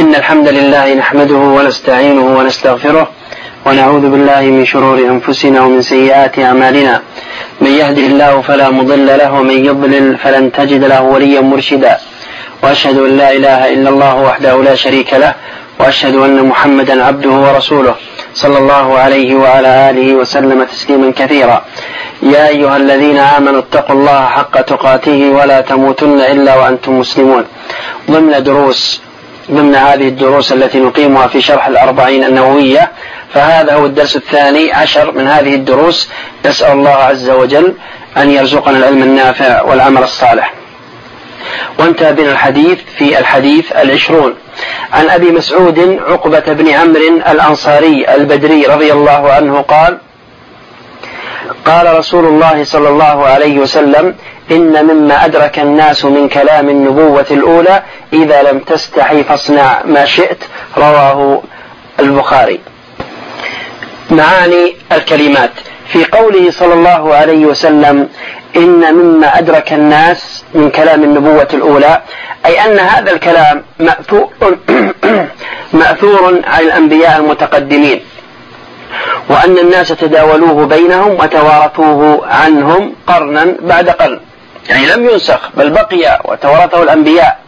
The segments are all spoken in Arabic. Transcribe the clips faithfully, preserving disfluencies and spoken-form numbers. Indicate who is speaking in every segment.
Speaker 1: إن الحمد لله نحمده ونستعينه ونستغفره ونعوذ بالله من شرور أنفسنا ومن سيئات أعمالنا. من يهده الله فلا مضل له ومن يضلل فلن تجد له وليا مرشدا. وأشهد أن لا إله إلا الله وحده لا شريك له، وأشهد أن محمدا عبده ورسوله صلى الله عليه وعلى آله وسلم تسليما كثيرا. يا أيها الذين آمنوا اتقوا الله حق تقاته ولا تموتن إلا وأنتم مسلمون. ضمن دروس ضمن هذه الدروس التي نقيمها في شرح الأربعين النووية، فهذا هو الدرس الثاني عشر من هذه الدروس. نسأل الله عز وجل أن يرزقنا العلم النافع والعمل الصالح. وانتهى بنا الحديث في الحديث العشرون عن أبي مسعود عقبة بن عمرو الأنصاري البدري رضي الله عنه قال: قال رسول الله صلى الله عليه وسلم: إن مما أدرك الناس من كلام النبوة الأولى إذا لم تستحي فاصنع ما شئت. رواه البخاري. معاني الكلمات في قوله صلى الله عليه وسلم: إن مما أدرك الناس من كلام النبوة الأولى، أي أن هذا الكلام مأثور, مأثور عن الأنبياء المتقدمين، وأن الناس تداولوه بينهم وتوارثوه عنهم قرنا بعد قرن، يعني لم ينسخ بل بقي وتوارثه الأنبياء.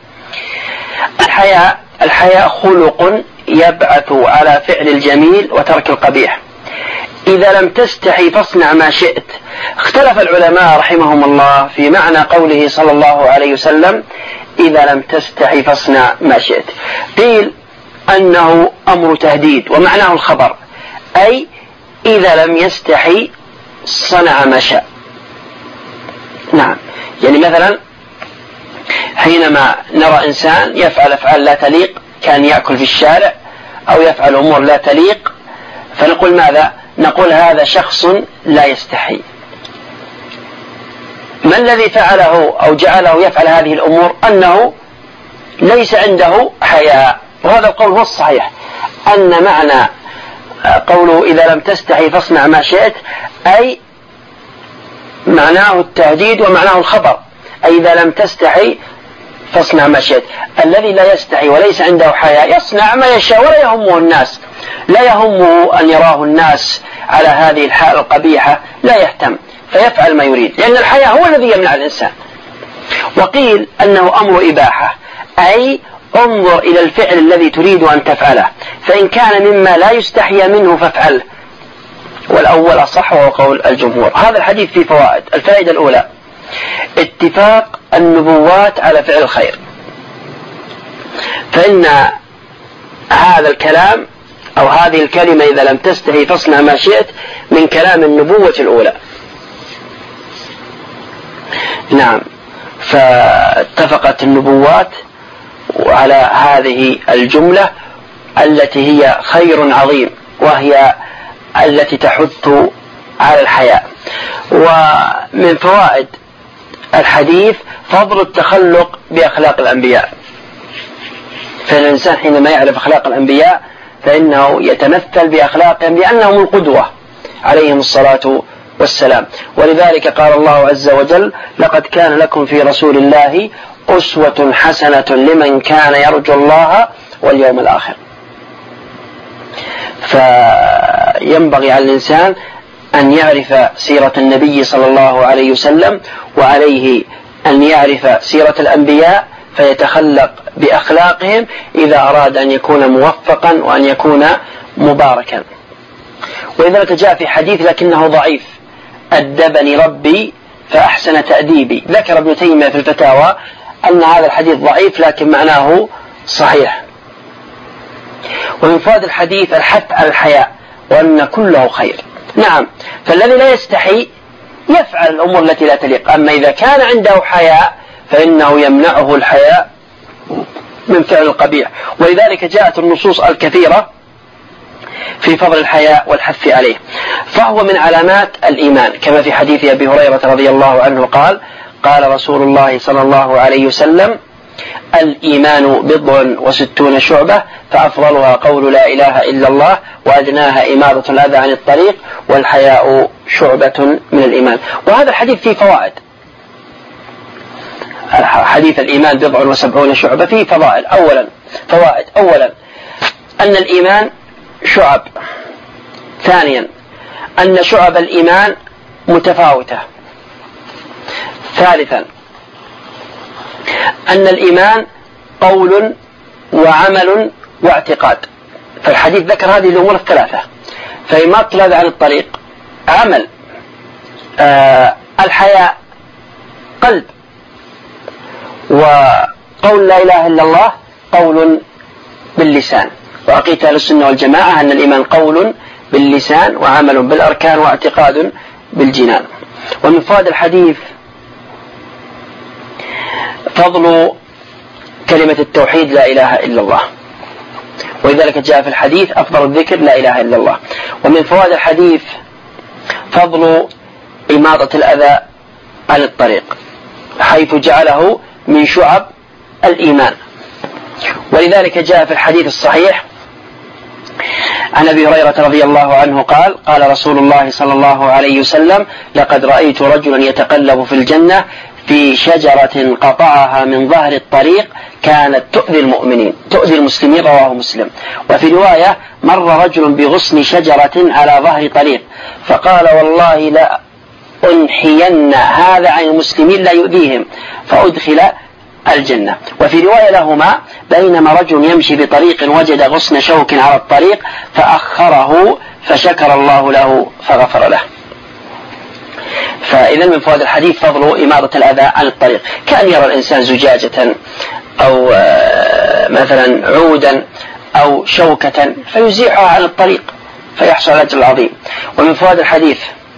Speaker 1: الحياء الحياء خلق يبعث على فعل الجميل وترك القبيح. إذا لم تستحي فاصنع ما شئت. اختلف العلماء رحمهم الله في معنى قوله صلى الله عليه وسلم: إذا لم تستحي فاصنع ما شئت. قيل أنه أمر تهديد ومعناه الخبر، أي إذا لم يستحي صنع ما شاء. نعم، يعني مثلا حينما نرى إنسان يفعل أفعال لا تليق، كان يأكل في الشارع أو يفعل أمور لا تليق، فنقول ماذا؟ نقول هذا شخص لا يستحي. ما الذي فعله أو جعله يفعل هذه الأمور؟ أنه ليس عنده حياء. وهذا القول هو الصحيح، أن معنى قوله إذا لم تستحي فاصنع ما شئت أي معناه التهديد ومعناه الخبر، أي إذا لم تستحي فاصنع ما شئت. الذي لا يستحي وليس عنده حياء يصنع ما يشاء ولا يهمه الناس، لا يهمه أن يراه الناس على هذه الحال القبيحة، لا يهتم فيفعل ما يريد، لأن الحياء هو الذي يمنع الإنسان. وقيل أنه أمر إباحة، أي انظر إلى الفعل الذي تريد أن تفعله، فإن كان مما لا يستحي منه فافعله، والأول أصح وهو قول الجمهور. هذا الحديث فيه فوائد. الفائدة الأولى: اتفاق النبوات على فعل الخير، فإن هذا الكلام أو هذه الكلمة إذا لم تستحي فاصنع ما شئت من كلام النبوة الأولى. نعم، فاتفقت النبوات على هذه الجملة التي هي خير عظيم، وهي التي تحث على الحياء. ومن فوائد الحديث فضل التخلق بأخلاق الأنبياء، فالإنسان حينما يعرف أخلاق الأنبياء فإنه يتمثل بأخلاقهم لأنهم القدوة عليهم الصلاة والسلام. ولذلك قال الله عز وجل: لقد كان لكم في رسول الله أسوة حسنة لمن كان يرجو الله واليوم الآخر. فينبغي على الإنسان أن يعرف سيرة النبي صلى الله عليه وسلم، وعليه أن يعرف سيرة الأنبياء فيتخلق بأخلاقهم إذا أراد أن يكون موفقا وأن يكون مباركا. ولذلك جاء في حديث لكنه ضعيف: أدبني ربي فأحسن تأديبي. ذكر ابن تيمية في الفتاوى أن هذا الحديث ضعيف لكن معناه صحيح. ومن فوائد الحديث الحث على الحياء، وأن كله خير. نعم، فالذي لا يستحي يفعل الأمور التي لا تليق، أما إذا كان عنده حياء فإنه يمنعه الحياء من فعل القبيح. ولذلك جاءت النصوص الكثيرة في فضل الحياء والحث عليه، فهو من علامات الإيمان، كما في حديث أبي هريرة رضي الله عنه قال: قال رسول الله صلى الله عليه وسلم: الإيمان بضع وستون شعبة، فأفضلها قول لا إله إلا الله، وأدناها إماطة الأذى عن الطريق، والحياء شعبة من الإيمان. وهذا الحديث فيه فوائد. حديث الإيمان بضع وسبعون شعبة فيه فضائل. أولا فوائد أولا أن الإيمان شعب. ثانيا أن شعب الإيمان متفاوتة. ثالثا أن الإيمان قول وعمل واعتقاد. فالحديث ذكر هذه الأمور الثلاثة. فإما طلب عن الطريق عمل، آه الحياء قلب، وقول لا إله إلا الله قول باللسان. وعقيدة أهل السنة والجماعة أن الإيمان قول باللسان وعمل بالأركان واعتقاد بالجنان. ومن فوائد الحديث فضل كلمة التوحيد لا إله إلا الله، ولذلك جاء في الحديث أفضل الذكر لا إله إلا الله. ومن فوائد الحديث فضل إماطة الأذى عن الطريق، حيث جعله من شعب الإيمان. ولذلك جاء في الحديث الصحيح عن أبي هريرة رضي الله عنه قال: قال رسول الله صلى الله عليه وسلم: لقد رأيت رجلا يتقلب في الجنة في شجرة قطعها من ظهر الطريق كانت تؤذي المؤمنين تؤذي المسلمين. رواه مسلم. وفي رواية: مر رجل بغصن شجرة على ظهر طريق فقال: والله لا أنحين هذا عن المسلمين لا يؤذيهم، فأدخل الجنة. وفي رواية لهما: بينما رجل يمشي بطريق وجد غصن شوك على الطريق فأخره فشكر الله له فغفر له. فإذا من فوائد الحديث فضل إماطة الأذى عن الطريق، كأن يرى الإنسان زجاجة أو مثلا عودا أو شوكة فيزيحها عن الطريق فيحصل الأجر العظيم. ومن فوائد الحديث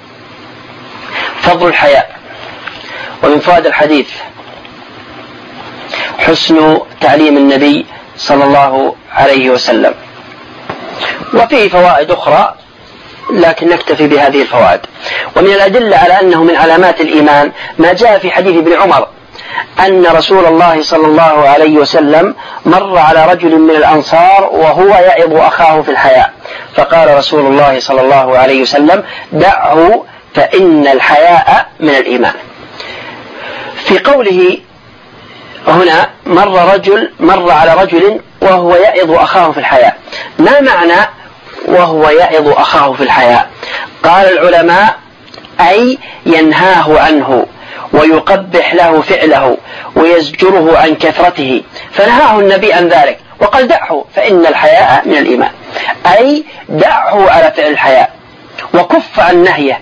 Speaker 1: فضل الحياء. ومن فوائد الحديث حسن تعليم النبي صلى الله عليه وسلم. وفيه فوائد أخرى لكن نكتفي بهذه الفوائد. ومن الأدلة على أنه من علامات الإيمان ما جاء في حديث ابن عمر أن رسول الله صلى الله عليه وسلم مر على رجل من الأنصار وهو يعظ أخاه في الحياء، فقال رسول الله صلى الله عليه وسلم: دعه فإن الحياء من الإيمان. في قوله هنا مر رجل مر على رجل وهو يعظ أخاه في الحياء، ما معنى وهو يعظ أخاه في الحياء؟ قال العلماء: أي ينهاه عنه ويقبح له فعله ويزجره عن كثرته، فنهاه النبي عن ذلك وقال: دعه فإن الحياء من الإيمان، أي دعه على فعل الحياء وكف عن نهيه.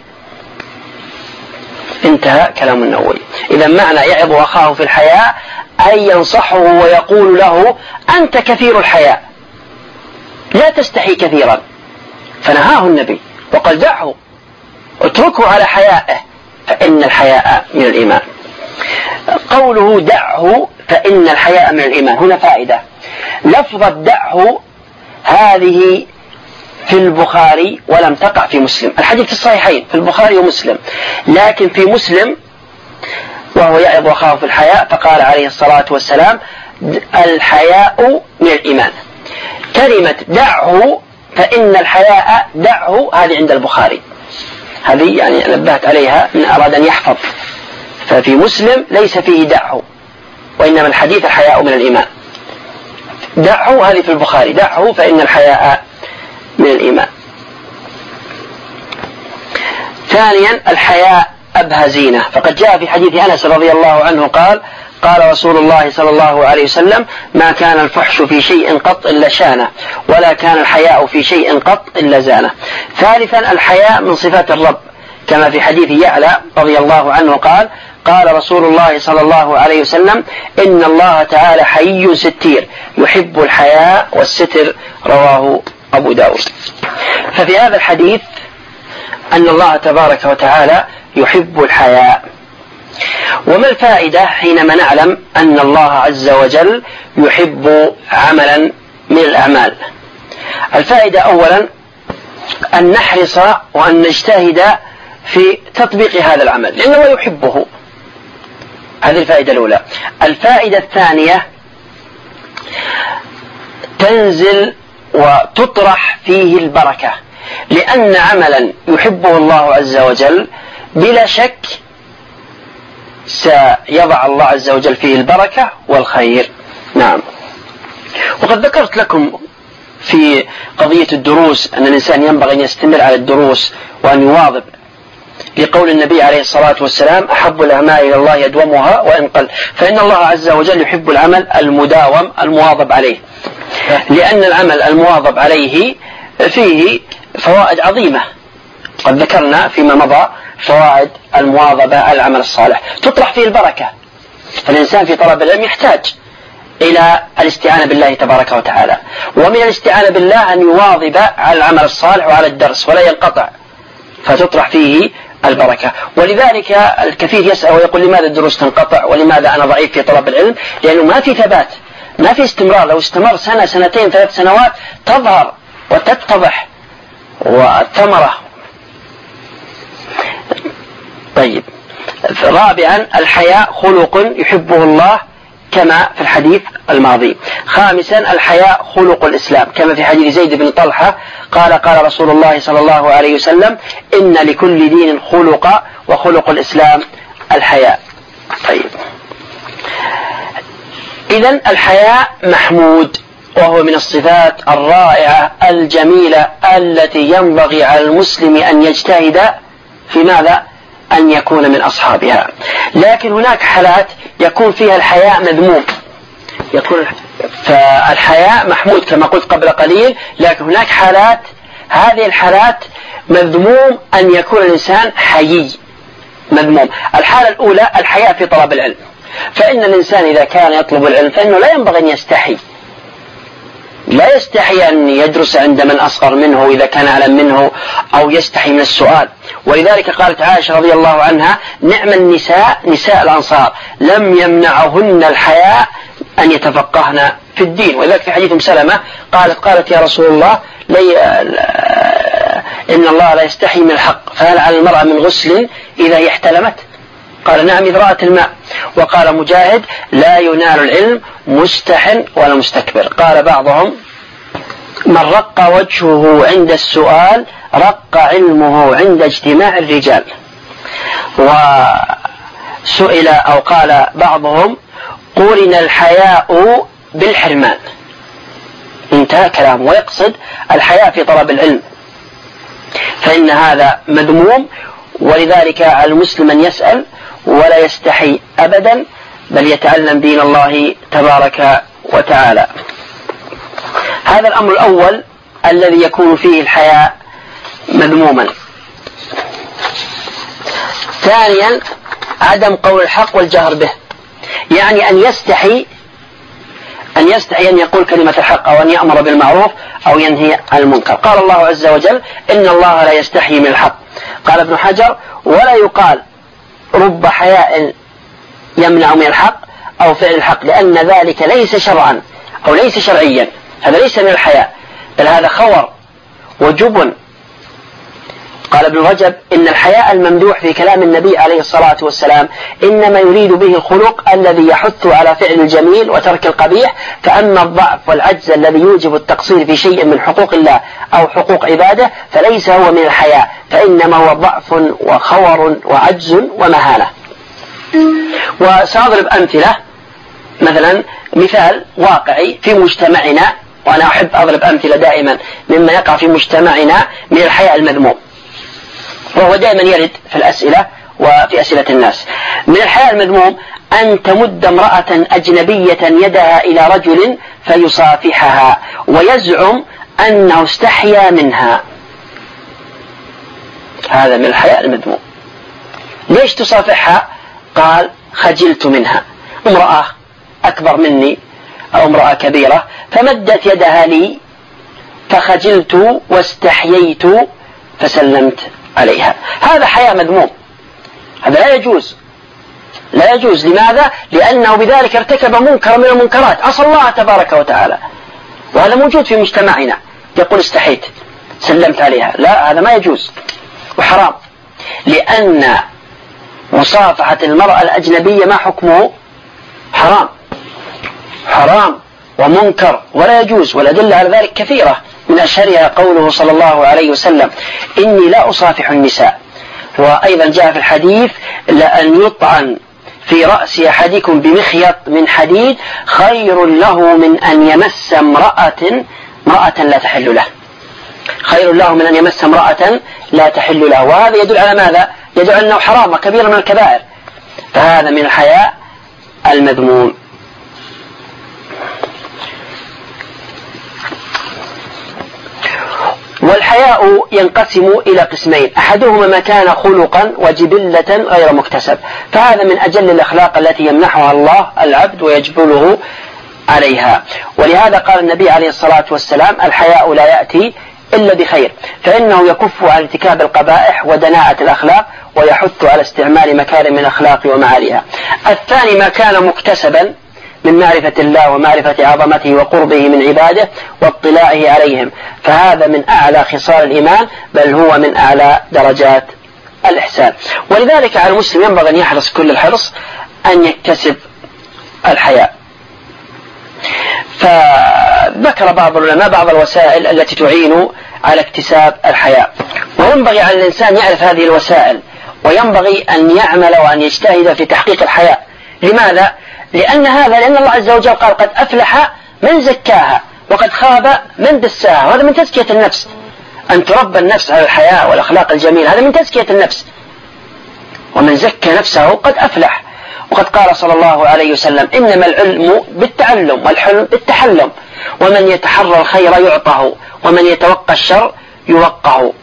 Speaker 1: انتهى كلام النووي. إذا معنى يعظ أخاه في الحياء أي ينصحه ويقول له: أنت كثير الحياء لا تستحي كثيرا، فنهاه النبي وقال: دعه اتركه على حيائه فإن الحياء من الإيمان. قوله دعه فإن الحياء من الإيمان هنا فائدة. لفظة دعه هذه في البخاري ولم تقع في مسلم. الحديث في الصحيحين في البخاري ومسلم، لكن في مسلم وهو يعظ أخاه في الحياء فقال عليه الصلاة والسلام: الحياء من الإيمان. كلمة دعه فإن الحياء دعه هذه عند البخاري، هذه يعني نبهت عليها من أراد أن يحفظ. ففي مسلم ليس فيه دعه، وإنما الحديث الحياء من الإيمان. دعه هذه في البخاري، دعه فإن الحياء من الإيمان. ثانيا الحياء أبهى زينة، فقد جاء في حديث أنس رضي الله عنه قال: قال رسول الله صلى الله عليه وسلم: ما كان الفحش في شيء قط إلا شانه، ولا كان الحياء في شيء قط إلا زانه. ثالثا الحياء من صفات الرب، كما في حديث يعلى رضي الله عنه قال: قال رسول الله صلى الله عليه وسلم: إن الله تعالى حيي ستير يحب الحياء والستر. رواه أبو داود. ففي هذا الحديث أن الله تبارك وتعالى يحب الحياء. وما الفائدة حينما نعلم أن الله عز وجل يحب عملا من الأعمال؟ الفائدة أولا أن نحرص وأن نجتهد في تطبيق هذا العمل لأنه يحبه، هذه الفائدة الأولى. الفائدة الثانية تنزل وتطرح فيه البركة، لأن عملا يحبه الله عز وجل بلا شك سيضع الله عز وجل فيه البركة والخير. نعم. وقد ذكرت لكم في قضية الدروس أن الإنسان ينبغي أن يستمر على الدروس وأن يواظب، لقول النبي عليه الصلاة والسلام: أحب الأعمال إلى الله يدومها وإن قل، فإن الله عز وجل يحب العمل المداوم المواظب عليه، لأن العمل المواظب عليه فيه فوائد عظيمة. قد ذكرنا فيما مضى فوائد المواظبة على العمل الصالح، تطرح فيه البركة. فالإنسان في طلب العلم يحتاج إلى الاستعانة بالله تبارك وتعالى، ومن الاستعانة بالله أن يواظب على العمل الصالح وعلى الدرس ولا ينقطع، فتطرح فيه البركة. ولذلك الكثير يسأل ويقول: لماذا الدروس تنقطع؟ ولماذا أنا ضعيف في طلب العلم؟ لأنه ما في ثبات، ما في استمرار. لو استمر سنة سنتين ثلاث سنوات تظهر وتتضح والثمرة. طيب، رابعا: الحياء خلق يحبه الله كما في الحديث الماضي. خامسا: الحياء خلق الإسلام كما في حديث زيد بن طلحة قال: قال رسول الله صلى الله عليه وسلم: إن لكل دين خلق وخلق الإسلام الحياء. طيب، إذن الحياء محمود، وهو من الصفات الرائعة الجميلة التي ينبغي على المسلم أن يجتهد في ماذا؟ أن يكون من أصحابها. لكن هناك حالات يكون فيها الحياء مذموم، يكون فالحياء محمود كما قلت قبل قليل، لكن هناك حالات، هذه الحالات مذموم أن يكون الإنسان حيي، مذموم. الحالة الأولى الحياء في طلب العلم، فإن الإنسان إذا كان يطلب العلم فإنه لا ينبغي أن يستحي، لا يستحي أن يدرس عند من أصغر منه إذا كان أعلم منه، أو يستحي من السؤال. ولذلك قالت عائشة رضي الله عنها: نعم النساء نساء الأنصار لم يمنعهن الحياء أن يتفقهن في الدين. ولذلك في حديث سلمة قالت قالت يا رسول الله: لي إن الله لا يستحي من الحق، فهل على المرأة من غسل إذا هي احتلمت؟ قال: نعم إذا رأت الماء. وقال مجاهد: لا ينال العلم مستحن ولا مستكبر. قال بعضهم: من رق وجهه عند السؤال رق علمه عند اجتماع الرجال. وسئل أو قال بعضهم: قورن الحياء بالحرمان. انتهى كلامه، ويقصد الحياء في طلب العلم، فإن هذا مذموم. ولذلك على المسلم أن يسأل ولا يستحي أبدا، بل يتعلم دين الله تبارك وتعالى. هذا الأمر الأول الذي يكون فيه الحياء مذموما. ثانيا: عدم قول الحق والجهر به، يعني أن يستحي أن يستحي أن يقول كلمة الحق، أو أن يأمر بالمعروف أو ينهي عن المنكر. قال الله عز وجل: إن الله لا يستحي من الحق. قال ابن حجر: ولا يقال رب حياء يمنع من الحق أو فعل الحق، لأن ذلك ليس شرعا أو ليس شرعيا، هذا ليس من الحياء، بل هذا خور وجبن. قال ابن رجب: إن الحياء الممدوح في كلام النبي عليه الصلاة والسلام إنما يريد به الخلق الذي يحث على فعل الجميل وترك القبيح، فأما الضعف والعجز الذي يوجب التقصير في شيء من حقوق الله أو حقوق عباده فليس هو من الحياء، فإنما هو ضعف وخور وعجز ومهانة. وسأضرب أمثلة، مثلا مثال واقعي في مجتمعنا، وأنا أحب أضرب أمثلة دائما مما يقع في مجتمعنا من الحياء المذموم، وهو دائما يرد في الأسئلة وفي أسئلة الناس. من الحياء المذموم أن تمد امرأة أجنبية يدها إلى رجل فيصافحها ويزعم أنه استحيا منها، هذا من الحياء المذموم. ليش تصافحها؟ قال: خجلت منها، امرأة أكبر مني أو امرأة كبيرة فمدت يدها لي فخجلت واستحييت فسلمت عليها. هذا حياء مذموم، هذا لا يجوز، لا يجوز. لماذا؟ لأنه بذلك ارتكب منكر من المنكرات، عصى الله تبارك وتعالى، وهذا موجود في مجتمعنا. يقول: استحيت سلمت عليها، لا، هذا ما يجوز وحرام، لأن مصافحة المرأة الأجنبية ما حكمه؟ حرام، حرام ومنكر ولا يجوز. والأدلة على ذلك كثيرة، من أشهرها قوله صلى الله عليه وسلم: إني لا أصافح النساء. وأيضا جاء في الحديث: لأن يطعن في رأس أحدكم بمخيط من حديد خير له من أن يمس امرأة امرأة لا تحل له. خير له من أن يمس امرأة لا تحل له. وهذا يدل على ماذا؟ يدل على أنه حرام وكبير من الكبائر، فهذا من الحياء المذموم. والحياء ينقسم إلى قسمين، أحدهما ما كان خلقا وجبلة غير مكتسب، فهذا من أجل الأخلاق التي يمنحها الله العبد ويجبله عليها. ولهذا قال النبي عليه الصلاة والسلام: الحياء لا يأتي إلا بخير، فإنه يكف عن ارتكاب القبائح ودناءة الأخلاق ويحث على استعمال مكارم الأخلاق ومعاليها. الثاني ما كان مكتسبا من معرفة الله ومعرفة عظمته وقربه من عباده واطلاعه عليهم، فهذا من أعلى خصال الإيمان، بل هو من أعلى درجات الإحسان. ولذلك على المسلم ينبغي أن يحرص كل الحرص أن يكتسب الحياء. فذكر بعض العلماء بعض الوسائل التي تعين على اكتساب الحياء، وينبغي على الإنسان يعرف هذه الوسائل، وينبغي أن يعمل وأن يجتهد في تحقيق الحياء. لماذا؟ لأن هذا لأن الله عز وجل قال: قد أفلح من زكاها وقد خاب من دساها. وهذا من تزكية النفس، أن تربى النفس على الحياء والأخلاق الجميلة، هذا من تزكية النفس. ومن زكى نفسه قد أفلح. وقد قال صلى الله عليه وسلم: إنما العلم بالتعلم والحلم بالتحلم، ومن يتحرى الخير يعطه ومن يتوقى الشر يوقه.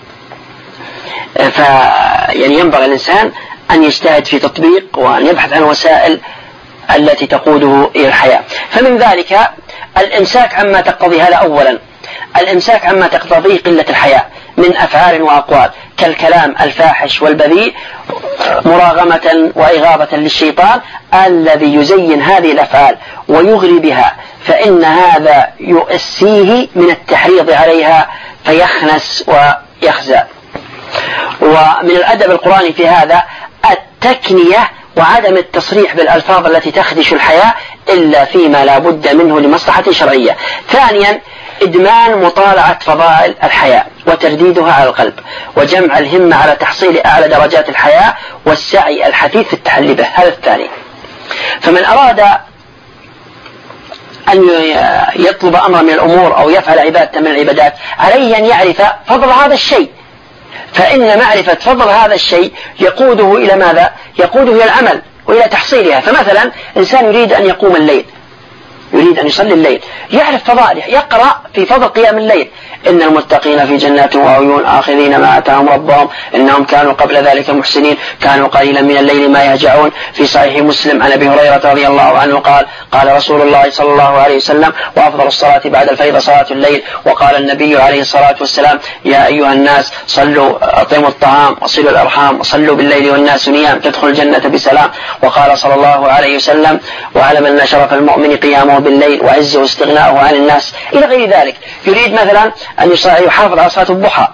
Speaker 1: فيعني ينبغي الإنسان أن يجتهد في تطبيق وأن يبحث عن وسائل التي تقوده إلى الحياة. فمن ذلك الإمساك عما تقتضي، هذا أولا، الإمساك عما تقتضيه قلة الحياء من أفعال وأقوال كالكلام الفاحش والبذيء، مراغمة وإغاظة للشيطان الذي يزين هذه الأفعال ويغري بها، فإن هذا يؤسيه من التحريض عليها فيخنس ويخزى. ومن الأدب القرآني في هذا التكنية وعدم التصريح بالألفاظ التي تخدش الحياء إلا فيما لا بد منه لمصلحة شرعية. ثانيا إدمان مطالعة فضائل الحياء وترديدها على القلب، وجمع الهمة على تحصيل أعلى درجات الحياء والسعي الحثيث في التحلي به. هذا الثاني. فمن أراد أن يطلب أمر من الأمور أو يفعل عبادة من العبادات عليه أن يعرف فضل هذا الشيء، فإن معرفة فضل هذا الشيء يقوده إلى ماذا؟ يقوده إلى العمل وإلى تحصيلها. فمثلا إنسان يريد أن يقوم الليل، يريد أن يصلي الليل، يعرف فضائله، يقرأ في فضل قيام الليل: إن المتقين في جنات وعيون آخذين ما آتاهم ربهم إنهم كانوا قبل ذلك محسنين كانوا قليلا من الليل ما يهجعون. في صحيح مسلم عن أبي هريرة رضي الله عنه قال: قال رسول الله صلى الله عليه وسلم: وأفضل الصلاة بعد الفريضة صلاة الليل. وقال النبي عليه الصلاة والسلام: يا أيها الناس صلوا أطعموا الطعام وصلوا الأرحام وصلوا بالليل والناس نيام تدخل الجنة بسلام. وقال صلى الله عليه وسلم: واعلم أن شرف المؤمن قيامه بالليل وعزه استغناؤه عن الناس، إلى غير ذلك. يريد مثلا أن يحافظ على صلاة الضحى،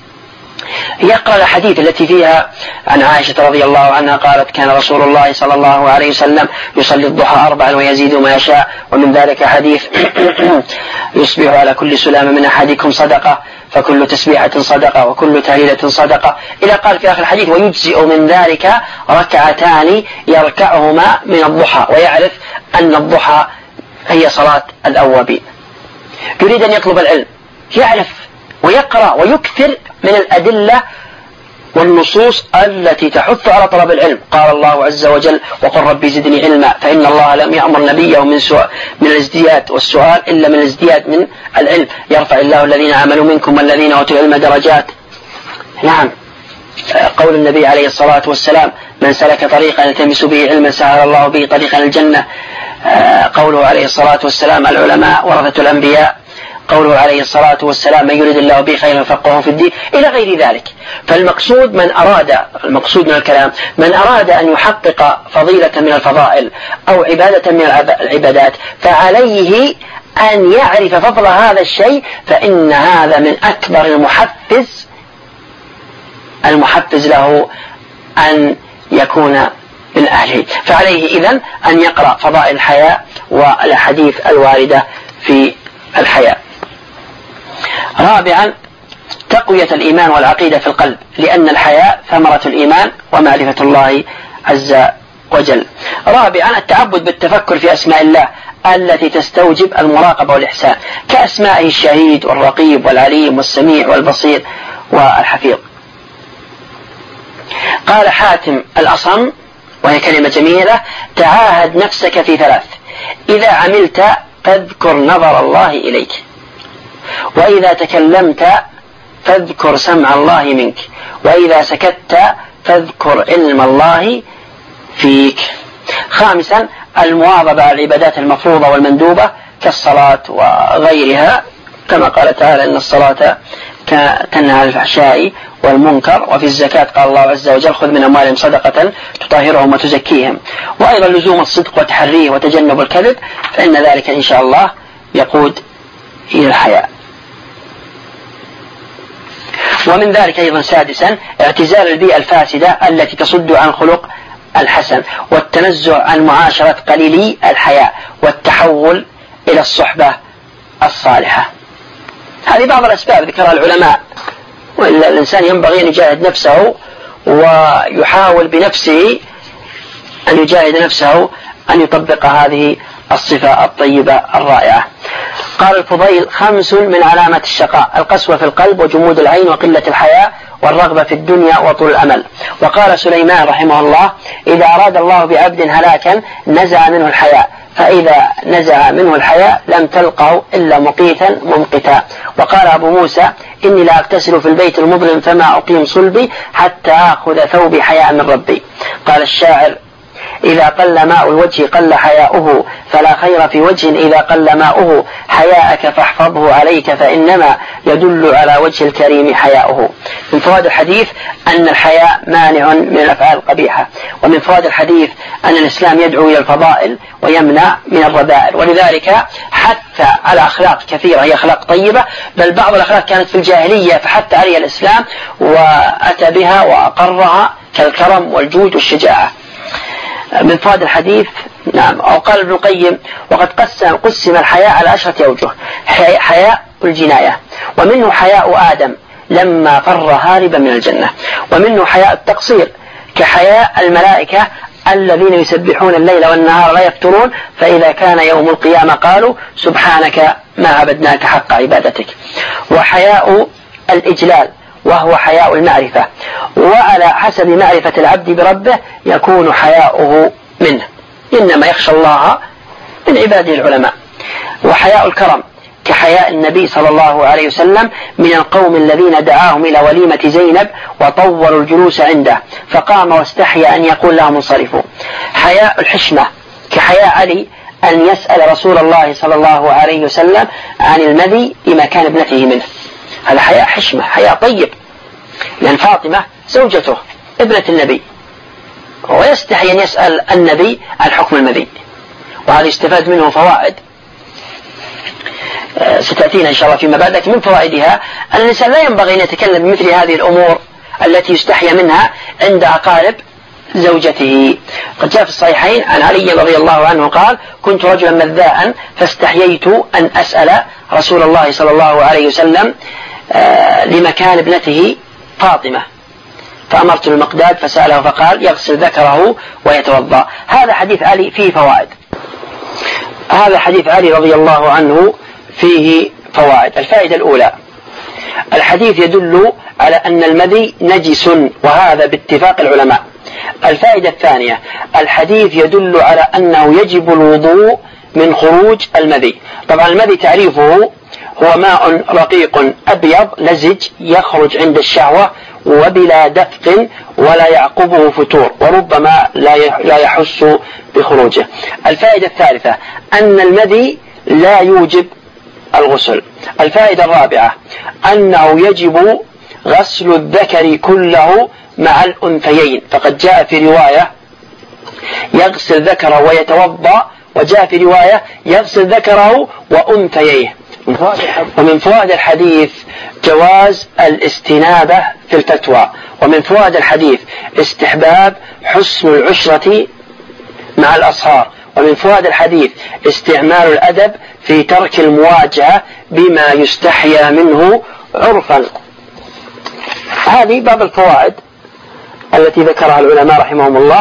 Speaker 1: يقرأ الحديث التي فيها عن عائشة رضي الله عنها قالت: كان رسول الله صلى الله عليه وسلم يصلي الضحى أربعا ويزيد ما يشاء. ومن ذلك حديث: يصبح على كل سلامة من أحدكم صدقة، فكل تسبيحة صدقة وكل تهليلة صدقة، إلى قال في آخر الحديث: ويجزئ من ذلك ركعتان يركعهما من الضحى، ويعرف أن الضحى هي صلاة الأوابين. يريد أن يطلب العلم، يعرف ويقرأ ويكثر من الأدلة والنصوص التي تحث على طلب العلم. قال الله عز وجل: وقل ربي زدني علما، فإن الله لم يأمر نبيه من سؤال من الازدياد والسؤال إلا من الازدياد من العلم. يرفع الله الذين آمنوا منكم والذين أوتوا العلم درجات. نعم، قول النبي عليه الصلاة والسلام: من سلك طريقا يلتمس به علما سهل الله به طريقا الجنة. قوله عليه الصلاة والسلام: العلماء ورثة الأنبياء. قوله عليه الصلاة والسلام: من يريد الله به خيرا يفقهه في الدين، إلى غير ذلك. فالمقصود من أراد المقصود من الكلام من أراد أن يحقق فضيلة من الفضائل أو عبادة من العبادات فعليه أن يعرف فضل هذا الشيء، فإن هذا من أكبر المحفز المحفز له أن يكون من أهله. فعليه إذن أن يقرأ فضائل الحياء والأحاديث الواردة في الحياء. رابعا تقوية الإيمان والعقيدة في القلب، لأن الحياء ثمرة الإيمان ومعرفة الله عز وجل. رابعا التعبد بالتفكر في أسماء الله التي تستوجب المراقبة والإحسان كأسمائه الشهيد والرقيب والعليم والسميع والبصير والحفيظ. قال حاتم الأصم وهي كلمة جميلة: تعاهد نفسك في ثلاث: إذا عملت فاذكر نظر الله إليك، وإذا تكلمت فاذكر سمع الله منك، وإذا سكت فاذكر علم الله فيك. خامسا المواظبة على العبادات المفروضة والمندوبة كالصلاة وغيرها، كما قال تعالى: إن الصلاة تنهى عن الفحشاء والمنكر. وفي الزكاة قال الله عز وجل: خذ من أموالهم صدقة تطهرهم وتزكيهم. وأيضا لزوم الصدق وتحريه وتجنب الكذب، فإن ذلك إن شاء الله يقود إلى الحياء. ومن ذلك أيضا سادسا اعتزال البيئة الفاسدة التي تصد عن الخلق الحسن، والتنزع عن معاشرة قليلي الحياء، والتحول إلى الصحبة الصالحة. هذه بعض الأسباب ذكرها العلماء، وإلا الإنسان ينبغي أن يجاهد نفسه ويحاول بنفسه أن يجاهد نفسه أن يطبق هذه الصفة الطيبة الرائعة. قال الفضيل: خمس من علامة الشقاء: القسوة في القلب، وجمود العين، وقلة الحياء، والرغبة في الدنيا، وطول الأمل. وقال سليمان رحمه الله: إذا أراد الله بعبد هلاكا نزع منه الحياء، فإذا نزع منه الحياء لم تلقه إلا مقيتا ممقتا. وقال أبو موسى: إني لا أغتسل في البيت المظلم فما أقيم صلبي حتى أخذ ثوبي حياء من ربي. قال الشاعر: إذا قل ماء الوجه قل حياؤه، فلا خير في وجه إذا قل ماؤه، حياءك فاحفظه عليك فإنما يدل على وجه الكريم حياؤه. من فوائد الحديث أن الحياء مانع من الأفعال القبيحة. ومن فوائد الحديث أن الإسلام يدعو إلى الفضائل ويمنع من الرذائل، ولذلك حتى على أخلاق كثيرة هي أخلاق طيبة، بل بعض الأخلاق كانت في الجاهلية فحتى عليها الإسلام وأتى بها وأقرها كالكرم والجود والشجاعة. من فوائد الحديث نعم أو قال ابن القيم: وقد قسم, قسم الحياء على عشرة أوجه: حياء الجناية، ومنه حياء آدم لما فر هاربا من الجنة، ومنه حياء التقصير كحياء الملائكة الذين يسبحون الليل والنهار لا يفترون، فإذا كان يوم القيامة قالوا سبحانك ما عبدناك حق عبادتك. وحياء الإجلال وهو حياء المعرفة، وعلى حسب معرفة العبد بربه يكون حياؤه منه، إنما يخشى الله من عباده العلماء. وحياء الكرم كحياء النبي صلى الله عليه وسلم من القوم الذين دعاهم إلى وليمة زينب وطولوا الجلوس عنده فقام واستحيا أن يقول لهم انصرفوا. حياء الحشمة كحياء علي أن يسأل رسول الله صلى الله عليه وسلم عن المذي لمكان ابنته منه. هذا حياء حشمة، حياء طيب، لأن فاطمة زوجته ابنة النبي، ويستحي أن يسأل النبي عن حكم المذي. وهذا يستفاد منه فوائد ستأتينا إن شاء الله فيما بعد. لكن من فوائدها أن الإنسان لا ينبغي أن يتكلم بمثل هذه الأمور التي يستحي منها عند أقارب زوجته. قد جاء في الصحيحين عن علي رضي الله عنه قال: كنت رجلا مذاء فاستحييت أن أسأل رسول الله صلى الله عليه وسلم لمكان ابنته فاطمة، فأمرت المقداد فسأله فقال: يغسل ذكره ويتوضأ. هذا حديث علي فيه فوائد. هذا حديث علي رضي الله عنه فيه فوائد. الفائدة الأولى: الحديث يدل على أن المذي نجس، وهذا باتفاق العلماء. الفائدة الثانية: الحديث يدل على أنه يجب الوضوء من خروج المذي. طبعا المذي تعريفه هو ماء رقيق أبيض لزج يخرج عند الشهوة وبلا دفق ولا يعقبه فتور، وربما لا يحس بخروجه. الفائدة الثالثة: أن المذي لا يوجب الغسل. الفائدة الرابعة: أنه يجب غسل الذكر كله مع الأنثيين، فقد جاء في رواية يغسل ذكره ويتوضأ، وجاء في رواية يغسل ذكره وأنثييه. ومن فوائد الحديث جواز الاستنابة في الفتوى. ومن فوائد الحديث استحباب حسن العشرة مع الأصهار. ومن فوائد الحديث استعمال الأدب في ترك المواجهة بما يستحيا منه عرفا. هذه بعض الفوائد التي ذكرها العلماء رحمهم الله،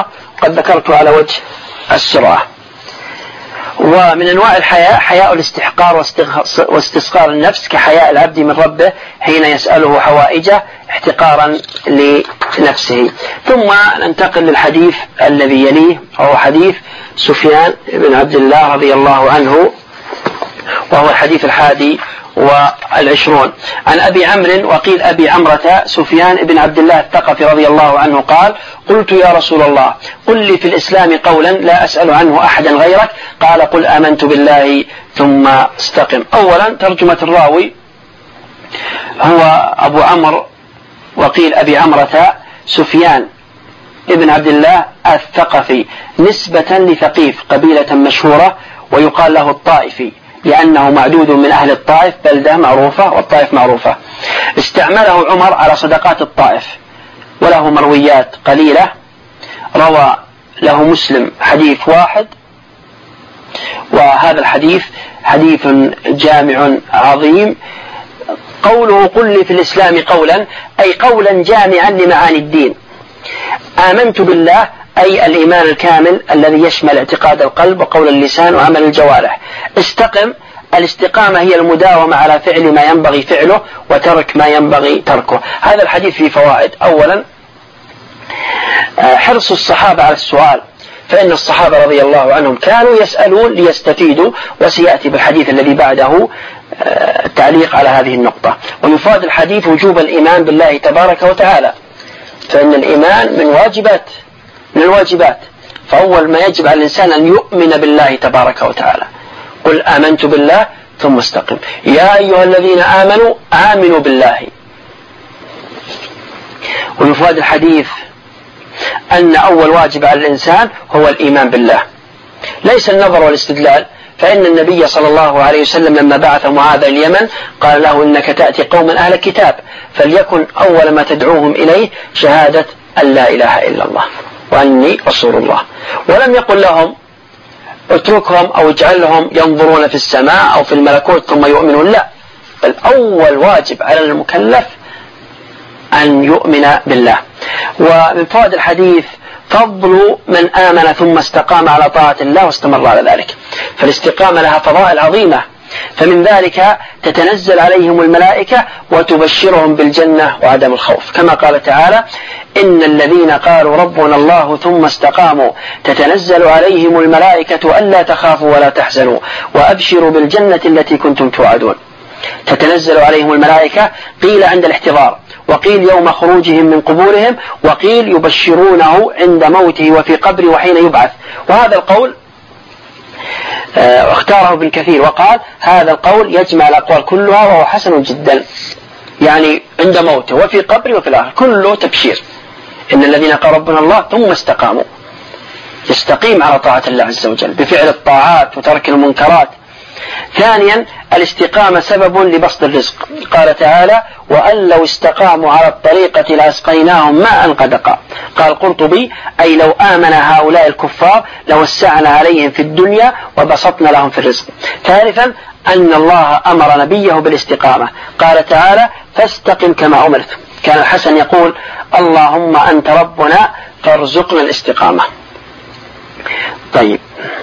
Speaker 1: قد ذكرت على وجه السرعة. ومن أنواع الحياء حياء الاستحقار واستصغار النفس كحياء العبد من ربه حين يسأله حوائجه احتقارا لنفسه. ثم ننتقل للحديث الذي يليه وهو حديث سفيان بن عبد الله رضي الله عنه، وهو الحديث الحادي والعشرون. عن أبي عمرو وقيل أبي عمرة سفيان بن عبد الله الثقفي رضي الله عنه قال: قلت يا رسول الله قل لي في الإسلام قولا لا أسأل عنه أحدا غيرك، قال: قل آمنت بالله ثم استقم. أولا ترجمة الراوي هو أبو عمرو وقيل أبي عمرة سفيان ابن عبد الله الثقفي نسبة لثقيف قبيلة مشهورة ويقال له الطائفي لأنه معدود من أهل الطائف، بلدة معروفة والطائف معروفة. استعمله عمر على صدقات الطائف وله مرويات قليلة، روى له مسلم حديث واحد، وهذا الحديث حديث جامع عظيم. قوله قل لي في الإسلام قولا أي قولا جامعا لمعاني الدين. آمنت بالله أي الإيمان الكامل الذي يشمل اعتقاد القلب وقول اللسان وعمل الجوارح. استقم الاستقامة هي المداومة على فعل ما ينبغي فعله وترك ما ينبغي تركه. هذا الحديث فيه فوائد. أولا حرص الصحابة على السؤال، فإن الصحابة رضي الله عنهم كانوا يسألون ليستفيدوا، وسيأتي بالحديث الذي بعده التعليق على هذه النقطة. ويفاد الحديث وجوب الإيمان بالله تبارك وتعالى، فإن الإيمان من واجبات من الواجبات فأول ما يجب على الإنسان أن يؤمن بالله تبارك وتعالى. قل آمنت بالله ثم استقم. يا أيها الذين آمنوا آمنوا بالله. ويفاد الحديث أن أول واجب على الإنسان هو الإيمان بالله، ليس النظر والاستدلال، فإن النبي صلى الله عليه وسلم لما بعث معاذ اليمن قال له: إنك تأتي قوما أهل الكتاب فليكن أول ما تدعوهم إليه شهادة أن لا إله إلا الله وأني رسول الله. ولم يقل لهم اتركهم أو اجعلهم ينظرون في السماء أو في الملكوت ثم يؤمنون، لا، بل أول واجب على المكلف أن يؤمن بالله. ومن فوائد الحديث فضل من آمن ثم استقام على طاعة الله واستمر على ذلك، فالاستقامة لها فضائل عظيمة، فمن ذلك تتنزل عليهم الملائكة وتبشرهم بالجنة وعدم الخوف، كما قال تعالى: إن الذين قالوا ربنا الله ثم استقاموا تتنزل عليهم الملائكة ألا تخافوا ولا تحزنوا وأبشروا بالجنة التي كنتم توعدون. تتنزل عليهم الملائكة قيل عند الاحتضار، وقيل يوم خروجهم من قبورهم، وقيل يبشرونه عند موته وفي قبره وحين يبعث. وهذا القول اختاره ابن كثير وقال: هذا القول يجمع الأقوال كلها وهو حسن جدا، يعني عند موته وفي قبره وفي الآخر كله تبشير. إن الذين قالوا ربنا الله ثم استقاموا، يستقيم على طاعة الله عز وجل بفعل الطاعات وترك المنكرات. ثانيا الاستقامة سبب لبسط الرزق، قال تعالى: وأن لو استقاموا على الطريقة لأسقيناهم ماء غدقا. قال القرطبي: أي لو آمن هؤلاء الكفار لوسعنا عليهم في الدنيا وبسطنا لهم في الرزق. ثالثا أن الله أمر نبيه بالاستقامة، قال تعالى: فاستقم كما أمرت. كان الحسن يقول: اللهم أنت ربنا فارزقنا الاستقامة. طيب،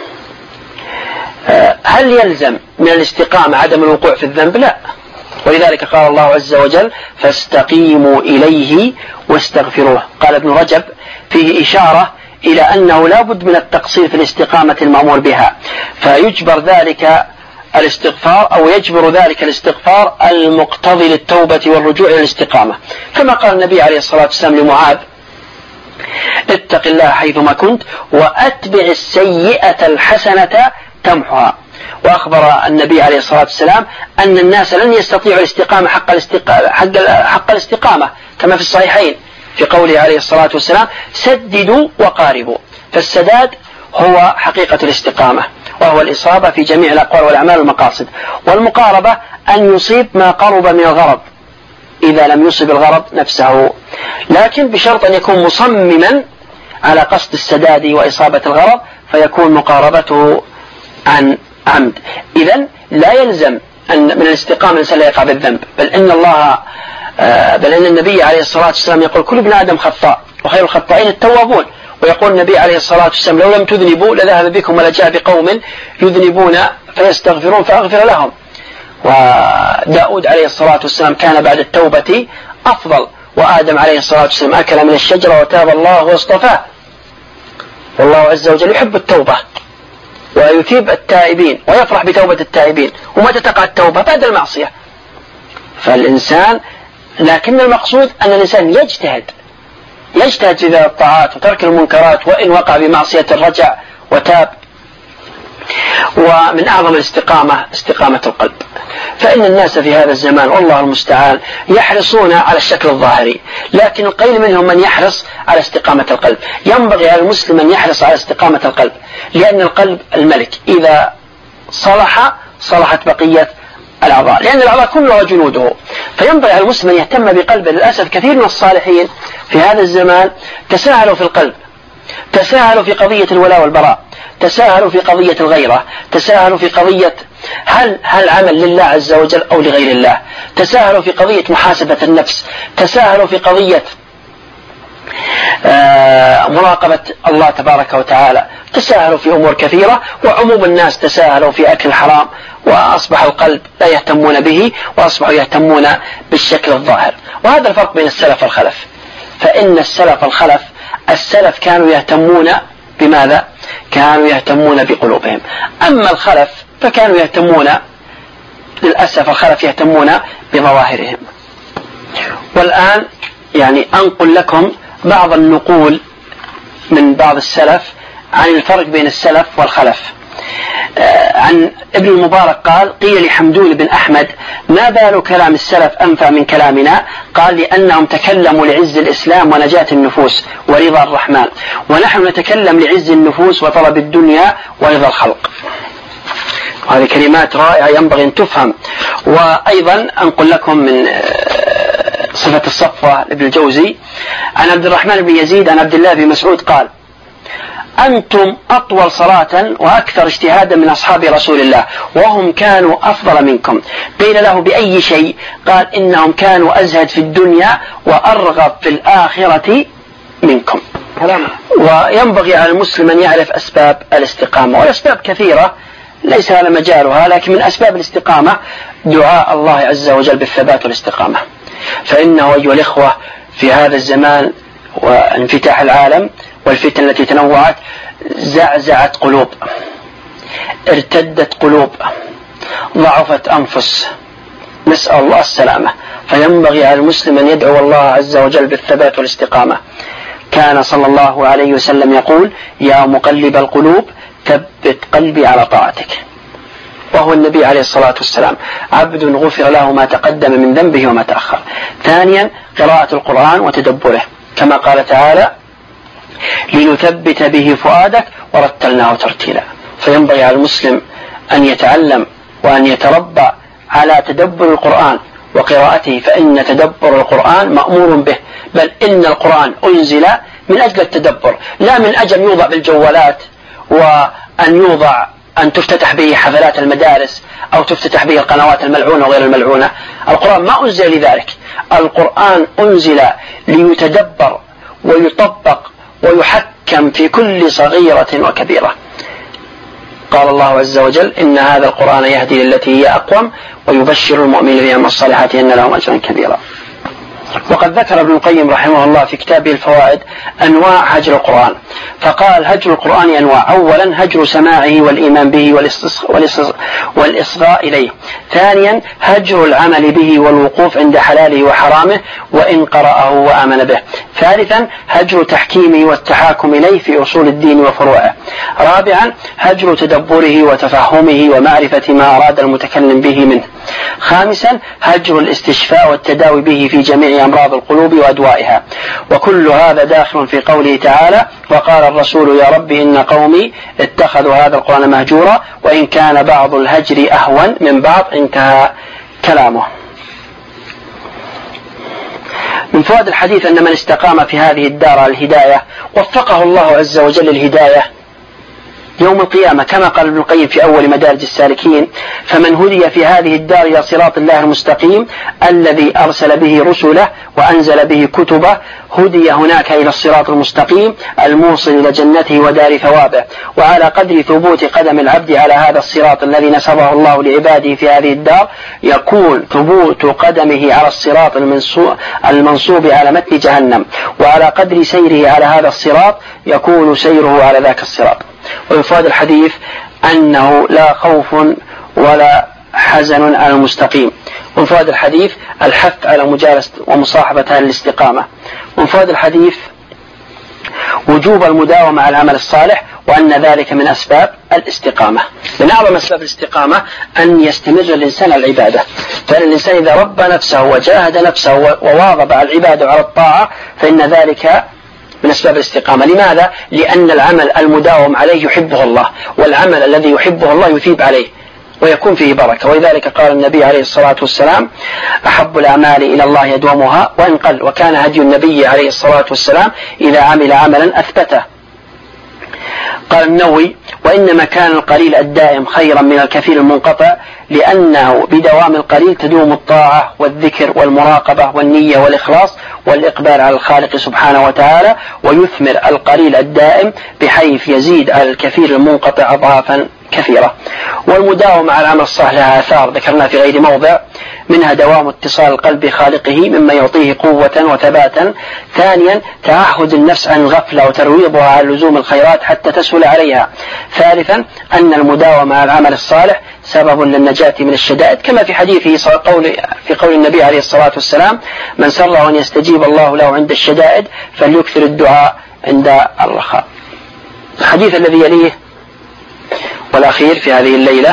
Speaker 1: هل يلزم من الاستقامة عدم الوقوع في الذنب؟ لا، ولذلك قال الله عز وجل: فاستقيموا إليه واستغفروه. قال ابن رجب فيه إشارة إلى أنه لا بد من التقصير في الاستقامة المأمور بها، فيجبر ذلك الاستغفار أو يجبر ذلك الاستغفار المقتضي للتوبة والرجوع إلى الاستقامة، كما قال النبي عليه الصلاة والسلام لمعاذ: اتق الله حيثما كنت وأتبع السيئة الحسنة تمحها. وأخبر النبي عليه الصلاة والسلام أن الناس لن يستطيعوا الاستقامة حق الاستقامة, حق الاستقامة كما في الصحيحين في قوله عليه الصلاة والسلام: سددوا وقاربوا. فالسداد هو حقيقة الاستقامة، وهو الإصابة في جميع الأقوال والأعمال والمقاصد. والمقاربة أن يصيب ما قرب من الغرض إذا لم يصب الغرض نفسه، لكن بشرط أن يكون مصمما على قصد السداد وإصابة الغرض، فيكون مقاربته عن عمد. إذن لا يلزم أن من الاستقامة الإنسان لا يقع بالذنب، بل إن الله بل إن النبي عليه الصلاة والسلام يقول: كل ابن آدم خطاء وخير الخطائين التوابون. ويقول النبي عليه الصلاة والسلام لو لم تذنبوا لذهب بكم ولجاء بقوم يذنبون فيستغفرون فأغفر لهم. وداود عليه الصلاة والسلام كان بعد التوبة أفضل، وآدم عليه الصلاة والسلام أكل من الشجرة وتاب الله واصطفاه. والله عز وجل يحب التوبة ويثيب التائبين ويفرح بتوبة التائبين. ومتى تقع التوبة؟ بعد المعصية. فالإنسان، لكن المقصود أن الإنسان يجتهد يجتهد في ذات الطاعات وترك المنكرات، وإن وقع بمعصية الرجع وتاب. ومن أعظم الاستقامة استقامة القلب، فإن الناس في هذا الزمان والله المستعان يحرصون على الشكل الظاهري، لكن القليل منهم من يحرص على استقامة القلب. ينبغي على المسلم أن يحرص على استقامة القلب، لأن القلب الملك، إذا صلح صلحت بقية الأعضاء، لأن الأعضاء كلها جنوده. فينبغي على المسلم أن يهتم بقلبه. للأسف كثير من الصالحين في هذا الزمان تساهلوا في القلب، تساهلوا في قضية الولاء والبراء، تساهلوا في قضية الغيرة، تساهلوا في قضية هل هل عمل لله عز وجل أو لغير الله، تساهلوا في قضية محاسبة النفس، تساهلوا في قضية آه مراقبة الله تبارك وتعالى، تساهلوا في أمور كثيرة. وعموم الناس تساهلوا في أكل الحرام، وأصبح القلب لا يهتمون به، وأصبحوا يهتمون بالشكل الظاهر. وهذا الفرق بين السلف والخلف. فإن السلف الخلف السلف كانوا يهتمون بماذا؟ كانوا يهتمون بقلوبهم. أما الخلف فكانوا يهتمون، للأسف الخلف يهتمون بظواهرهم. والآن يعني أنقل لكم بعض النقول من بعض السلف عن الفرق بين السلف والخلف. عن ابن المبارك قال: قيل لحمدون بن أحمد: ما بال كلام السلف أنفع من كلامنا؟ قال: لأنهم تكلموا لعز الإسلام ونجاة النفوس ورضا الرحمن، ونحن نتكلم لعز النفوس وطلب الدنيا ورضا الخلق. هذه كلمات رائعة ينبغي أن تفهم. وأيضا أنقل لكم من صفة الصفوة لابن الجوزي عن عبد الرحمن بن يزيد عن عبد الله بن مسعود قال: أنتم أطول صلاة وأكثر اجتهادا من أصحاب رسول الله، وهم كانوا أفضل منكم. قيل له: بأي شيء؟ قال: إنهم كانوا أزهد في الدنيا وأرغب في الآخرة منكم. وينبغي على المسلم أن يعرف أسباب الاستقامة، والأسباب كثيرة ليس هذا مجالها، لكن من أسباب الاستقامة دعاء الله عز وجل بالثبات والاستقامة. فإنه أيها الإخوة في هذا الزمان وانفتاح العالم والفتن التي تنوعت زعزعت قلوب، ارتدت قلوب، ضعفت أنفس، نسأل الله السلامة. فينبغي على المسلم أن يدعو الله عز وجل بالثبات والاستقامة. كان صلى الله عليه وسلم يقول: يا مقلب القلوب ثبت قلبي على طاعتك. وهو النبي عليه الصلاة والسلام عبد غفر له ما تقدم من ذنبه وما تأخر. ثانيا قراءة القرآن وتدبره، كما قال تعالى: لنثبت به فؤادك ورتلناه ترتيلا. فينبغي على المسلم أن يتعلم وأن يتربى على تدبر القرآن وقراءته، فإن تدبر القرآن مأمور به، بل إن القرآن أنزل من أجل التدبر، لا من أجل يوضع بالجوالات وأن يوضع أن تفتتح به حفلات المدارس أو تفتتح به القنوات الملعونة وغير الملعونة. القرآن ما أنزل لذلك، القرآن أنزل ليتدبر ويطبق ويحكم في كل صغيرة وكبيرة. قال الله عز وجل: إن هذا القرآن يهدي للتي هي أقوم ويبشر المؤمنين بأن الصالحات أن لهم أجرا كبيرا. وقد ذكر ابن القيم رحمه الله في كتابه الفوائد أنواع هجر القرآن، فقال: هجر القرآن أنواع: أولا هجر سماعه والإيمان به والإصغاء إليه. ثانيا هجر العمل به والوقوف عند حلاله وحرامه وإن قرأه وآمن به. ثالثا هجر تحكيمه والتحاكم إليه في أصول الدين وفروعه. رابعا هجر تدبره وتفهمه ومعرفة ما أراد المتكلم به منه. خامسا هجر الاستشفاء والتداوي به في جميع أمراض القلوب وأدوائها. وكل هذا داخل في قوله تعالى: وقال الرسول يا رب إن قومي اتخذوا هذا القرآن مهجورا وإن كان بعض الهجر أهون من بعض. انتهى كلامه. من فوائد الحديث أن من استقام في هذه الدار على الهداية وفقه الله عز وجل الهداية يوم القيامة كما قال ابن القيم في أول مدارج السالكين: فمن هدي في هذه الدار إلى صراط الله المستقيم الذي أرسل به رسله وأنزل به كتبه هدي هناك إلى الصراط المستقيم الموصل إلى جنته ودار ثوابه. وعلى قدر ثبوت قدم العبد على هذا الصراط الذي نصبه الله لعباده في هذه الدار يكون ثبوت قدمه على الصراط المنصوب على متن جهنم، وعلى قدر سيره على هذا الصراط يكون سيره على ذاك الصراط. ويفاد الحديث أنه لا خوف ولا حزن على المستقيم. ومفاد الحديث الحث على مجالسة ومصاحبة أهل الاستقامة. ومفاد الحديث وجوب المداومة على العمل الصالح، وأن ذلك من أسباب الاستقامة. من أعظم أسباب الاستقامة أن يستمر الإنسان على العبادة، فإن الإنسان إذا ربى نفسه وجاهد نفسه وواظب على العبادة وعلى الطاعة فإن ذلك من أسباب الاستقامة. لماذا؟ لأن العمل المداوم عليه يحبه الله، والعمل الذي يحبه الله يثيب عليه ويكون فيه بركة. ولذلك قال النبي عليه الصلاة والسلام: أحب الأعمال إلى الله يدومها وإن قل. وكان هدي النبي عليه الصلاة والسلام إذا عمل عملا أثبته. قال النووي: وإنما كان القليل الدائم خيرا من الكثير المنقطع، لأنه بدوام القليل تدوم الطاعة والذكر والمراقبة والنية والإخلاص والإقبال على الخالق سبحانه وتعالى، ويثمر القليل الدائم بحيث يزيد على الكثير المنقطع أضعافا كثيرة. والمداومة على العمل الصالح لها آثار ذكرنا في غير موضع، منها دوام اتصال القلب بخالقه مما يعطيه قوة وثباتا. ثانيا تعهد النفس عن الغفلة وترويضها على لزوم الخيرات حتى تسهل عليها. ثالثا أن المداومة على العمل الصالح سبب للنجاة من الشدائد، كما في حديثه قول في قول النبي عليه الصلاة والسلام: من سره أن يستجيب الله له عند الشدائد فليكثر الدعاء عند الرخاء. الحديث الذي يليه والأخير في هذه الليلة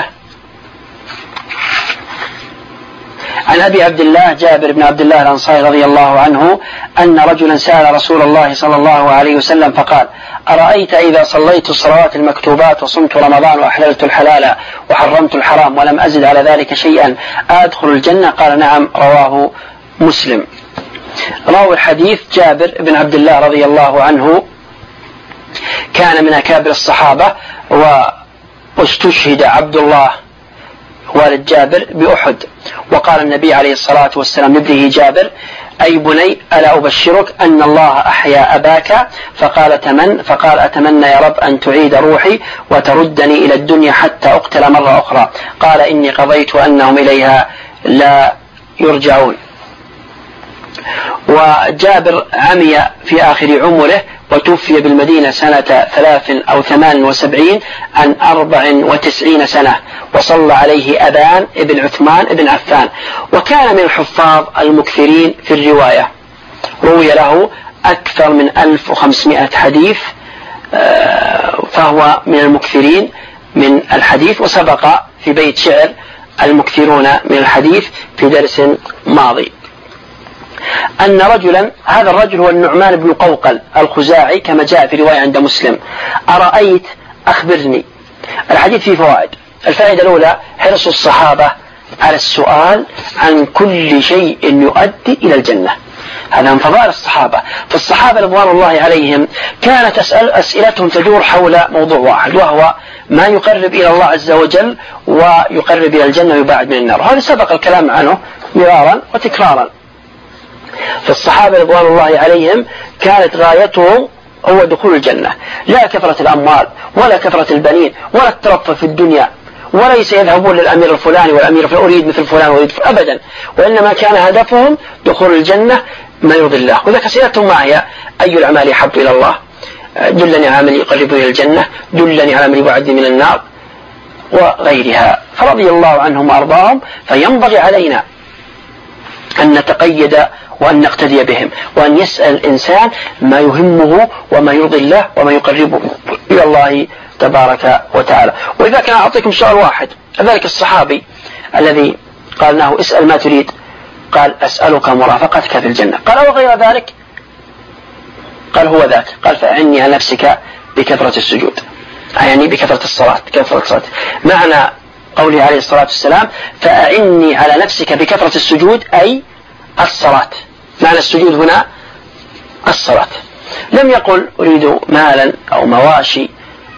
Speaker 1: عن أبي عبد الله جابر بن عبد الله الأنصاري رضي الله عنه أن رجلا سأل رسول الله صلى الله عليه وسلم فقال: أرأيت إذا صليت الصلوات المكتوبات وصمت رمضان وأحللت الحلال وحرمت الحرام ولم أزد على ذلك شيئا أدخل الجنة؟ قال: نعم. رواه مسلم. رواه الحديث جابر بن عبد الله رضي الله عنه، كان من أكابر الصحابة، واستشهد عبد الله والد جابر بأحد. وقال النبي عليه الصلاة والسلام لابنه جابر: أي بني ألا أبشرك أن الله أحيا أباك؟ فقال: تمن فقال: أتمنى يا رب أن تعيد روحي وتردني إلى الدنيا حتى أقتل مرة أخرى. قال: إني قضيت أنهم إليها لا يرجعون. وجابر عمي في آخر عمره وتوفي بالمدينة سنة ثلاث أو ثمان وسبعين عن أربع وتسعين سنة، وصلى عليه أبان ابن عثمان ابن عفان، وكان من الحفاظ المكثرين في الرواية، روي له أكثر من ألف وخمسمائة حديث، فهو من المكثرين من الحديث. وسبق في بيت شعر المكثرون من الحديث في درس ماضي أن رجلا، هذا الرجل هو النعمان بن قوقل الخزاعي كما جاء في رواية عند مسلم: أرأيت أخبرني. الحديث فيه فوائد. الفائدة الأولى حرص الصحابة على السؤال عن كل شيء يؤدي إلى الجنة، هذا من فضائل الصحابة. فالصحابة رضوان الله عليهم كانت أسأل أسئلتهم تدور حول موضوع واحد، وهو ما يقرب إلى الله عز وجل ويقرب إلى الجنة ويبعد من النار. هذا سبق الكلام عنه مرارا وتكرارا. فالصحابة رضوان الله عليهم كانت غايتهم هو دخول الجنة، لا كثرة الأموال ولا كثرة البنين ولا الترفه في الدنيا، وليس يذهبون للأمير الفلاني والأمير الفلاني أريد مثل فلان وأريد أبدا، وإنما كان هدفهم دخول الجنة ما يرضي الله. وذلك أسئلتهم ما هي: أي الأعمال يحب إلى الله؟ دلني على عمل يقربني إلى الجنة، دلني على عمل يبعدني من النار، وغيرها. فرضي الله عنهم وأرضاهم. فينبغي علينا أن نتقيد وأن نقتدي بهم، وأن يسأل الإنسان ما يهمه وما يرضي الله وما يقربه إلى الله تبارك وتعالى. وإذا كان أعطيكم سؤال واحد، ذلك الصحابي الذي قال له: اسأل ما تريد، قال: أسألك مرافقتك في الجنة. قال: وغير ذلك؟ قال: هو ذاك. قال: فأعني على نفسك بكثرة السجود، يعني بكثرة الصلاة، كثرة الصلاة. معنى قوله عليه الصلاة والسلام: فأعني على نفسك بكثرة السجود، أي الصلاة. معنى السجود هنا الصلاة. لم يقل أريد مالا أو مواشي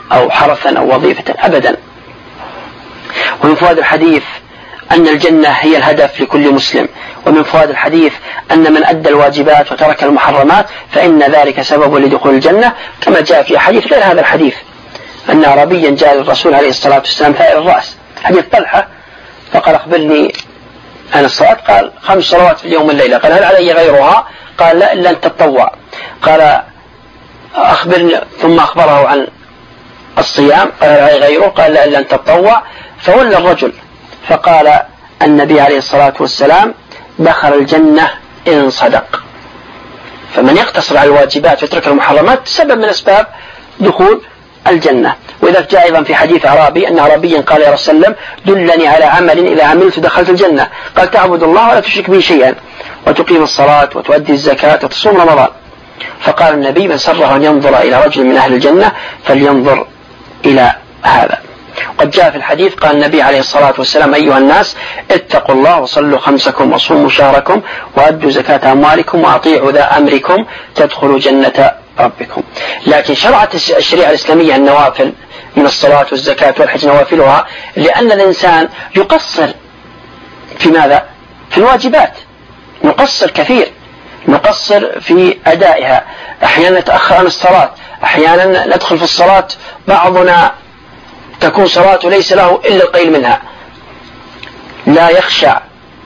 Speaker 1: أو حرثا أو وظيفة أبدا. ومن فوائد الحديث أن الجنة هي الهدف لكل مسلم. ومن فوائد الحديث أن من أدى الواجبات وترك المحرمات فإن ذلك سبب لدخول الجنة، كما جاء في حديث غير هذا الحديث أن أعرابيا جاء للرسول عليه الصلاة والسلام ثائر الرأس، حديث طلحة، فقال أخبرني عن الصلاة، قال خمس صلوات في اليوم والليلة. قال هل علي غيرها؟ قال لا إلا أن تتطوع. قال أخبرني، ثم أخبره عن الصيام، قال هل علي غيره؟ قال لا إلا أن تتطوع. فولى الرجل فقال النبي عليه الصلاة والسلام دخل الجنة إن صدق. فمن يقتصر على الواجبات ويترك المحرمات سبب من أسباب دخول الجنة. وإذا جاء أيضا في حديث أعرابي أن أعرابيا قال يا رسول الله دلني على عمل إذا عملت دخلت الجنة. قال تعبد الله ولا تشرك به شيئا وتقيم الصلاة وتؤدي الزكاة وتصوم رمضان. فقال النبي من سره أن ينظر إلى رجل من أهل الجنة فلينظر إلى هذا. قد جاء في الحديث قال النبي عليه الصلاة والسلام أيها الناس اتقوا الله وصلوا خمسكم وصوموا شهركم وأدوا زكاة أموالكم وأطيعوا ذا أمركم تدخلوا جنة ربكم. لكن شرعت الشريعة الإسلامية النوافل من الصلاة والزكاة والحج نوافلها لأن الإنسان يقصر في ماذا؟ في الواجبات، نقصر كثير، نقصر في أدائها، أحيانا نتأخر عن الصلاة، أحيانا ندخل في الصلاة بعضنا تكون صلاته ليس له إلا القليل منها، لا يخشع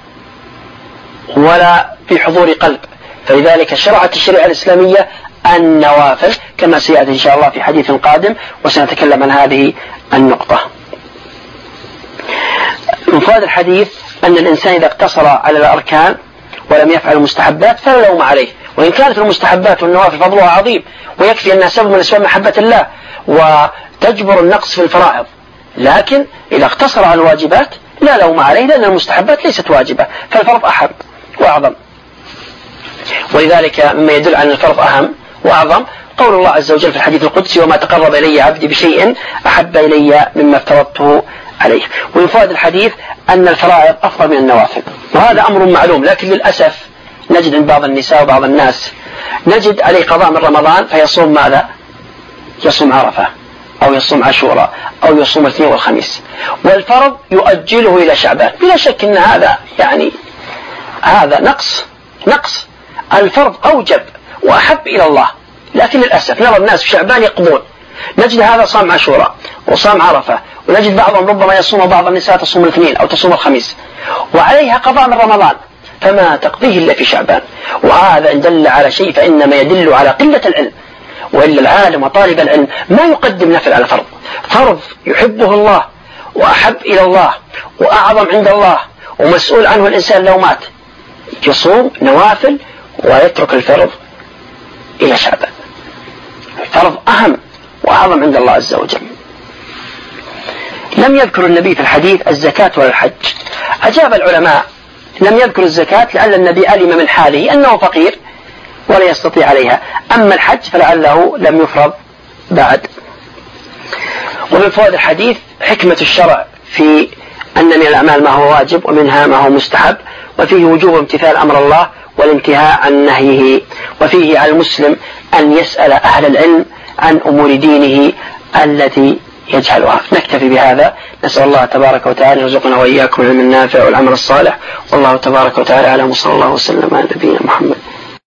Speaker 1: ولا في حضور قلب. فلذلك شرعت الشريعة الإسلامية النوافل كما سيأتي إن شاء الله في حديث قادم وسنتكلم عن هذه النقطة. من فوائد الحديث أن الإنسان إذا اقتصر على الأركان ولم يفعل المستحبات فلا لوم عليه، وإن كانت المستحبات والنوافل فضلها عظيم ويكفي أنها سبب من أسباب محبة الله وتجبر النقص في الفرائض، لكن إذا اقتصر على الواجبات لا لوم عليه لأن المستحبات ليست واجبة فالفرض أحب وأعظم. ولذلك مما يدل على الفرض أهم وأعظم قول الله عز وجل في الحديث القدسي وما تقرب إلي عبدي بشيء أحب إلي مما افترضته عليه. ومن فوائد الحديث أن الفرائض أفضل من النوافل، وهذا أمر معلوم، لكن للأسف نجد عند بعض النساء وبعض الناس نجد عليه قضاء من رمضان فيصوم ماذا؟ يصوم عرفة أو يصوم عاشوراء أو يصوم الاثنين والخميس، والفرض يؤجله إلى شعبان. بلا شك أن هذا يعني هذا نقص نقص الفرض أوجب وأحب إلى الله، لكن للأسف نرى الناس في شعبان يقضون. نجد هذا صام عاشوراء وصام عرفة، ونجد بعضهم ربما يصوم وبعض النساء تصوم الاثنين أو تصوم الخميس وعليها قضاء من رمضان فما تقضيه إلا في شعبان. وهذا إن دل على شيء فإنما يدل على قلة العلم، وإلا العالم وطالب العلم ما يقدم نفل على فرض. فرض يحبه الله وأحب إلى الله وأعظم عند الله ومسؤول عنه الإنسان لو مات، يصوم نوافل ويترك الفرض إلى شعبان. الفرض أهم وأعظم عند الله عز وجل. لم يذكر النبي في الحديث الزكاة ولا الحج. أجاب العلماء لم يذكر الزكاة لأن النبي علم من حاله أنه فقير ولا يستطيع عليها، أما الحج فلعله لم يفرض بعد. ومن فوائد الحديث حكمة الشرع في أن من الأعمال ما هو واجب ومنها ما هو مستحب، وفيه وجوب امتثال أمر الله والانتهاء عن نهيه، وفيه على المسلم أن يسأل أهل العلم عن أمور دينه التي يجهلها. نكتفي بهذا، نسأل الله تبارك وتعالى يرزقنا وإياكم العلم النافع والعمل الصالح، والله تبارك وتعالى أعلم، وصلى الله وسلم على نبينا محمد.